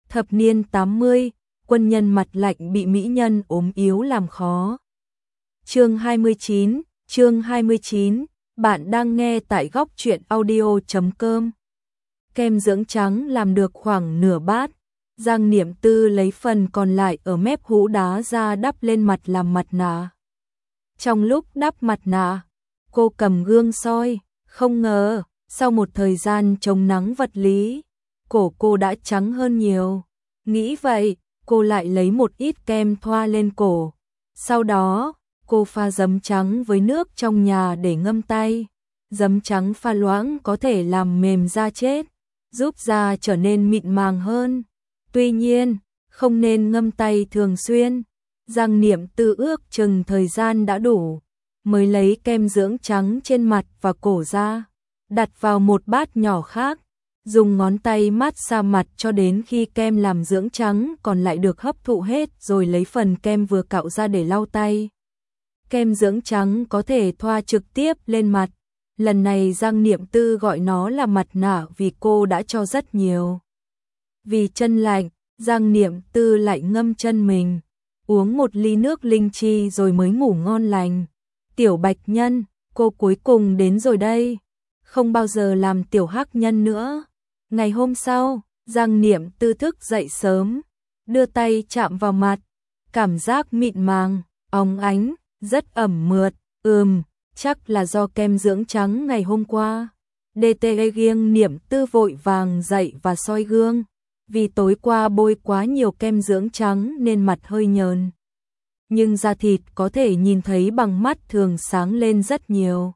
Thập niên 80, quân nhân mặt lạnh bị mỹ nhân ốm yếu làm khó. Chương 29, bạn đang nghe tại góc truyện audio.com. Kem dưỡng trắng làm được khoảng nửa bát, Giang Niệm Tư lấy phần còn lại ở mép hũ đá ra đắp lên mặt làm mặt nạ. Trong lúc đắp mặt nạ, cô cầm gương soi, không ngờ, sau một thời gian chống nắng vật lý, cổ cô đã trắng hơn nhiều. Nghĩ vậy, cô lại lấy một ít kem thoa lên cổ. Sau đó, cô pha giấm trắng với nước trong nhà để ngâm tay. Giấm trắng pha loãng có thể làm mềm da chết, giúp da trở nên mịn màng hơn. Tuy nhiên, không nên ngâm tay thường xuyên. Giang Niệm Tư ước chừng thời gian đã đủ, mới lấy kem dưỡng trắng trên mặt và cổ ra, đặt vào một bát nhỏ khác, dùng ngón tay mát xa mặt cho đến khi kem làm dưỡng trắng còn lại được hấp thụ hết, rồi lấy phần kem vừa cạo ra để lau tay. Kem dưỡng trắng có thể thoa trực tiếp lên mặt. Lần này Giang Niệm Tư gọi nó là mặt nạ vì cô đã cho rất nhiều. Vì chân lạnh, Giang Niệm Tư lại ngâm chân mình, uống một ly nước linh chi rồi mới ngủ ngon lành. Tiểu Bạch Nhân, cô cuối cùng đến rồi đây. Không bao giờ làm tiểu hắc nhân nữa. Ngày hôm sau, Giang Niệm Tư thức dậy sớm, đưa tay chạm vào mặt, cảm giác mịn màng, óng ánh, rất ẩm mượt. Chắc là do kem dưỡng trắng ngày hôm qua. Giang Niệm Tư vội vàng dậy và soi gương, vì tối qua bôi quá nhiều kem dưỡng trắng nên mặt hơi nhờn. Nhưng da thịt có thể nhìn thấy bằng mắt thường sáng lên rất nhiều.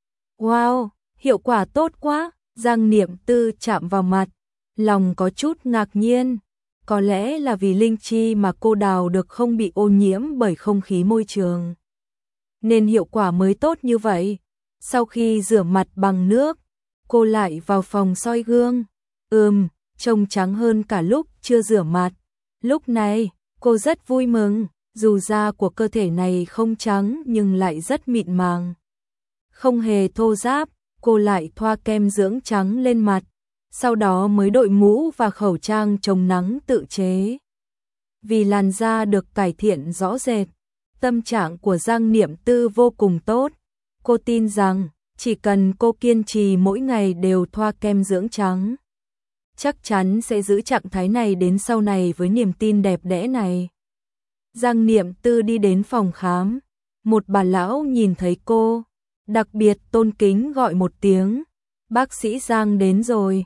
Wow, hiệu quả tốt quá! Giang Niệm Tư chạm vào mặt, lòng có chút ngạc nhiên. Có lẽ là vì linh chi mà cô đào được không bị ô nhiễm bởi không khí môi trường, nên hiệu quả mới tốt như vậy. Sau khi rửa mặt bằng nước, cô lại vào phòng soi gương. Trông trắng hơn cả lúc chưa rửa mặt. Lúc này, cô rất vui mừng, dù da của cơ thể này không trắng nhưng lại rất mịn màng, không hề thô ráp. Cô lại thoa kem dưỡng trắng lên mặt, sau đó mới đội mũ và khẩu trang chống nắng tự chế. Vì làn da được cải thiện rõ rệt, tâm trạng của Giang Niệm Tư vô cùng tốt. Cô tin rằng, chỉ cần cô kiên trì mỗi ngày đều thoa kem dưỡng trắng, chắc chắn sẽ giữ trạng thái này đến sau này với niềm tin đẹp đẽ này. Giang Niệm Tư đi đến phòng khám, một bà lão nhìn thấy cô, đặc biệt tôn kính gọi một tiếng, bác sĩ Giang đến rồi.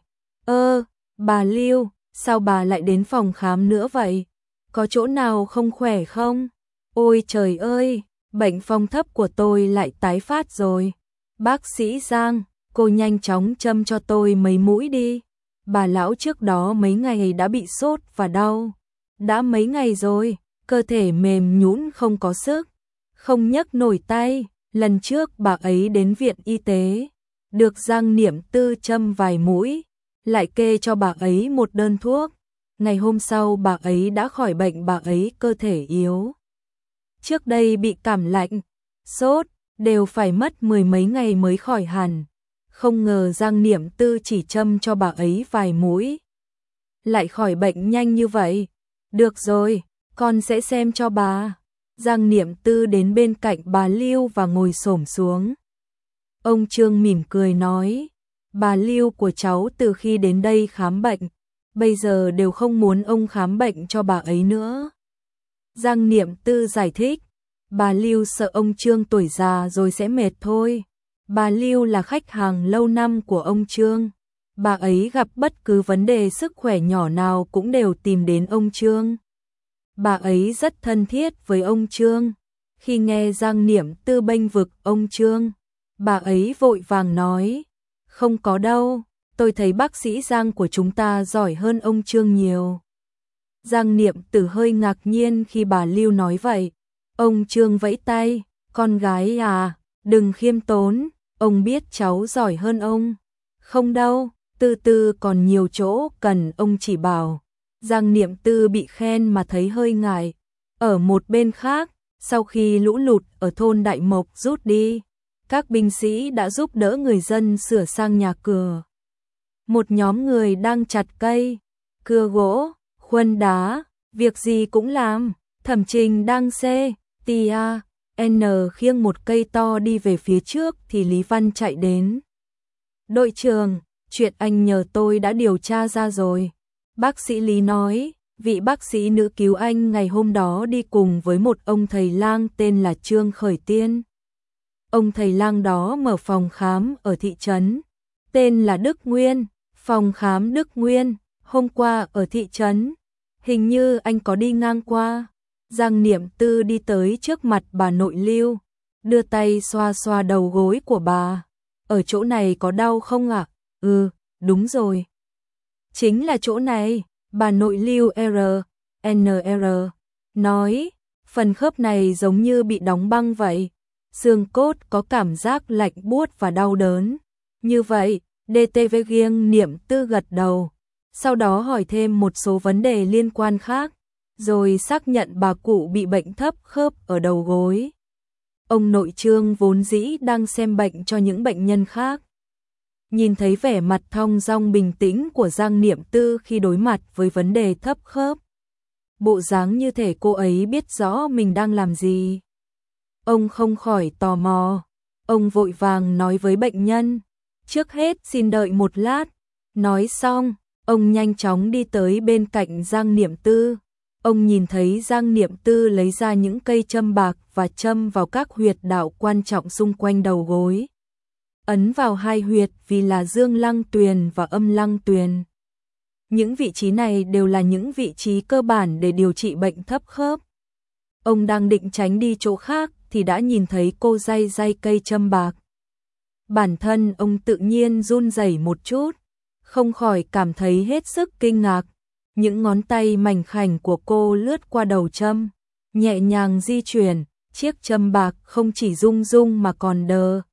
Bà Lưu, sao bà lại đến phòng khám nữa vậy? Có chỗ nào không khỏe không? Ôi trời ơi, bệnh phong thấp của tôi lại tái phát rồi. Bác sĩ Giang, cô nhanh chóng châm cho tôi mấy mũi đi. Bà lão trước đó mấy ngày đã bị sốt và đau. Đã mấy ngày rồi, cơ thể mềm nhũn không có sức, không nhấc nổi tay. Lần trước bà ấy đến viện y tế, được Giang Niệm Tư châm vài mũi, lại kê cho bà ấy một đơn thuốc. Ngày hôm sau bà ấy đã khỏi bệnh. Bà ấy cơ thể yếu, trước đây bị cảm lạnh, sốt, đều phải mất mười mấy ngày mới khỏi hẳn. Không ngờ Giang Niệm Tư chỉ châm cho bà ấy vài mũi, lại khỏi bệnh nhanh như vậy. Được rồi, con sẽ xem cho bà. Giang Niệm Tư đến bên cạnh bà Lưu và ngồi xổm xuống. Ông Trương mỉm cười nói, bà Lưu của cháu từ khi đến đây khám bệnh, bây giờ đều không muốn ông khám bệnh cho bà ấy nữa. Giang Niệm Tư giải thích, bà Lưu sợ ông Trương tuổi già rồi sẽ mệt thôi. Bà Lưu là khách hàng lâu năm của ông Trương. Bà ấy gặp bất cứ vấn đề sức khỏe nhỏ nào cũng đều tìm đến ông Trương. Bà ấy rất thân thiết với ông Trương. Khi nghe Giang Niệm Tư bênh vực ông Trương, bà ấy vội vàng nói, không có đâu, tôi thấy bác sĩ Giang của chúng ta giỏi hơn ông Trương nhiều. Giang Niệm Tư hơi ngạc nhiên khi bà Lưu nói vậy. Ông Trương vẫy tay, con gái à, đừng khiêm tốn, ông biết cháu giỏi hơn ông. Không đâu, Tư Tư còn nhiều chỗ cần ông chỉ bảo. Giang Niệm Tư bị khen mà thấy hơi ngại. Ở một bên khác, sau khi lũ lụt ở thôn Đại Mộc rút đi, các binh sĩ đã giúp đỡ người dân sửa sang nhà cửa. Một nhóm người đang chặt cây, cưa gỗ, Khuân đá, việc gì cũng làm. Thẩm Trình đang N khiêng một cây to đi về phía trước thì Lý Văn chạy đến. Đội trưởng, chuyện anh nhờ tôi đã điều tra ra rồi. Bác sĩ Lý nói, vị bác sĩ nữ cứu anh ngày hôm đó đi cùng với một ông thầy lang tên là Trương Khởi Tiên. Ông thầy lang đó mở phòng khám ở thị trấn, tên là Đức Nguyên, phòng khám Đức Nguyên, hôm qua ở thị trấn, hình như anh có đi ngang qua. Giang Niệm Tư đi tới trước mặt bà nội Lưu, đưa tay xoa xoa đầu gối của bà. Ở chỗ này có đau không ạ? Ừ, đúng rồi. Chính là chỗ này, bà nội Lưu NR nói, phần khớp này giống như bị đóng băng vậy. Xương cốt có cảm giác lạnh buốt và đau đớn. Như vậy, DTV Giang Niệm Tư gật đầu, sau đó hỏi thêm một số vấn đề liên quan khác, rồi xác nhận bà cụ bị bệnh thấp khớp ở đầu gối. Ông nội Trương vốn dĩ đang xem bệnh cho những bệnh nhân khác. Nhìn thấy vẻ mặt thong dong bình tĩnh của Giang Niệm Tư khi đối mặt với vấn đề thấp khớp. Bộ dáng như thể cô ấy biết rõ mình đang làm gì. Ông không khỏi tò mò. Ông vội vàng nói với bệnh nhân, trước hết xin đợi một lát. Nói xong, ông nhanh chóng đi tới bên cạnh Giang Niệm Tư. Ông nhìn thấy Giang Niệm Tư lấy ra những cây châm bạc và châm vào các huyệt đạo quan trọng xung quanh đầu gối. Ấn vào hai huyệt vì là dương lăng tuyền và âm lăng tuyền. Những vị trí này đều là những vị trí cơ bản để điều trị bệnh thấp khớp. Ông đang định tránh đi chỗ khác thì đã nhìn thấy cô day cây châm bạc. Bản thân ông tự nhiên run rẩy một chút, không khỏi cảm thấy hết sức kinh ngạc. Những ngón tay mảnh khảnh của cô lướt qua đầu châm, nhẹ nhàng di chuyển, chiếc châm bạc không chỉ rung rung mà còn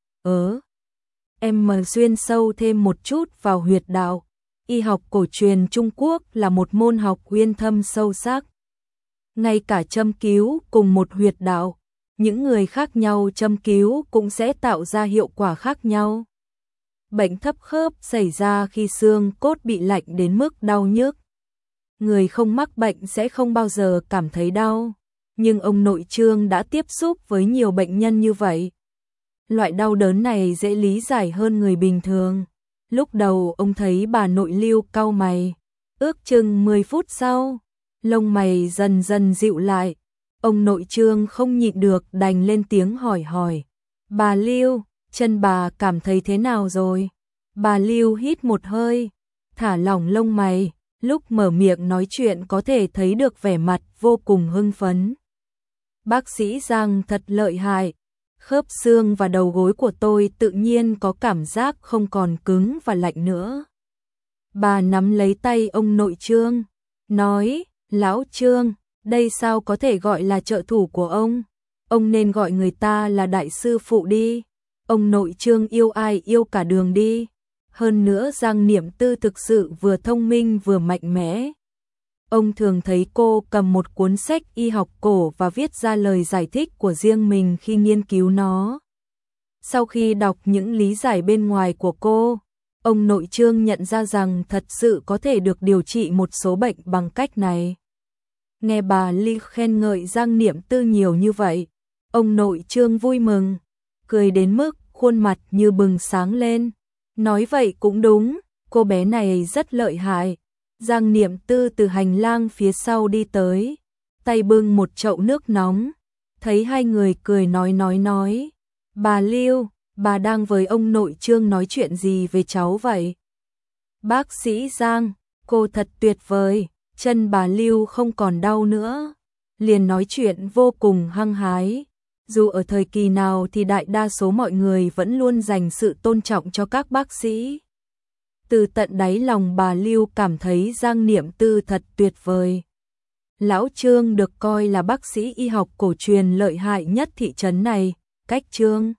xuyên sâu thêm một chút vào huyệt đạo. Y học cổ truyền Trung Quốc là một môn học uyên thâm sâu sắc. Ngay cả châm cứu cùng một huyệt đạo, những người khác nhau châm cứu cũng sẽ tạo ra hiệu quả khác nhau. Bệnh thấp khớp xảy ra khi xương cốt bị lạnh đến mức đau nhức. Người không mắc bệnh sẽ không bao giờ cảm thấy đau, nhưng ông nội Trương đã tiếp xúc với nhiều bệnh nhân như vậy. Loại đau đớn này dễ lý giải hơn người bình thường. Lúc đầu ông thấy bà nội Lưu cau mày, ước chừng 10 phút sau, lông mày dần dần dịu lại. Ông nội Trương không nhịn được đành lên tiếng hỏi. Bà Lưu, chân bà cảm thấy thế nào rồi? Bà Lưu hít một hơi, thả lỏng lông mày, lúc mở miệng nói chuyện có thể thấy được vẻ mặt vô cùng hưng phấn. Bác sĩ Giang thật lợi hại, khớp xương và đầu gối của tôi tự nhiên có cảm giác không còn cứng và lạnh nữa. Bà nắm lấy tay ông nội Trương, nói, lão Trương, đây sao có thể gọi là trợ thủ của ông nên gọi người ta là đại sư phụ đi. Ông nội Trương yêu ai yêu cả đường đi. Hơn nữa Giang Niệm Tư thực sự vừa thông minh vừa mạnh mẽ. Ông thường thấy cô cầm một cuốn sách y học cổ và viết ra lời giải thích của riêng mình khi nghiên cứu nó. Sau khi đọc những lý giải bên ngoài của cô, ông nội Trương nhận ra rằng thật sự có thể được điều trị một số bệnh bằng cách này. Nghe bà Ly khen ngợi Giang Niệm Tư nhiều như vậy, ông nội Trương vui mừng, cười đến mức khuôn mặt như bừng sáng lên. Nói vậy cũng đúng, cô bé này rất lợi hại. Giang Niệm Tư từ hành lang phía sau đi tới, tay bưng một chậu nước nóng. Thấy hai người cười nói. Bà Lưu, bà đang với ông nội Trương nói chuyện gì về cháu vậy? Bác sĩ Giang, cô thật tuyệt vời, chân bà Lưu không còn đau nữa. Liền nói chuyện vô cùng hăng hái. Dù ở thời kỳ nào thì đại đa số mọi người vẫn luôn dành sự tôn trọng cho các bác sĩ. Từ tận đáy lòng bà Lưu cảm thấy Giang Niệm Tư thật tuyệt vời. Lão Trương được coi là bác sĩ y học cổ truyền lợi hại nhất thị trấn này, cách Trương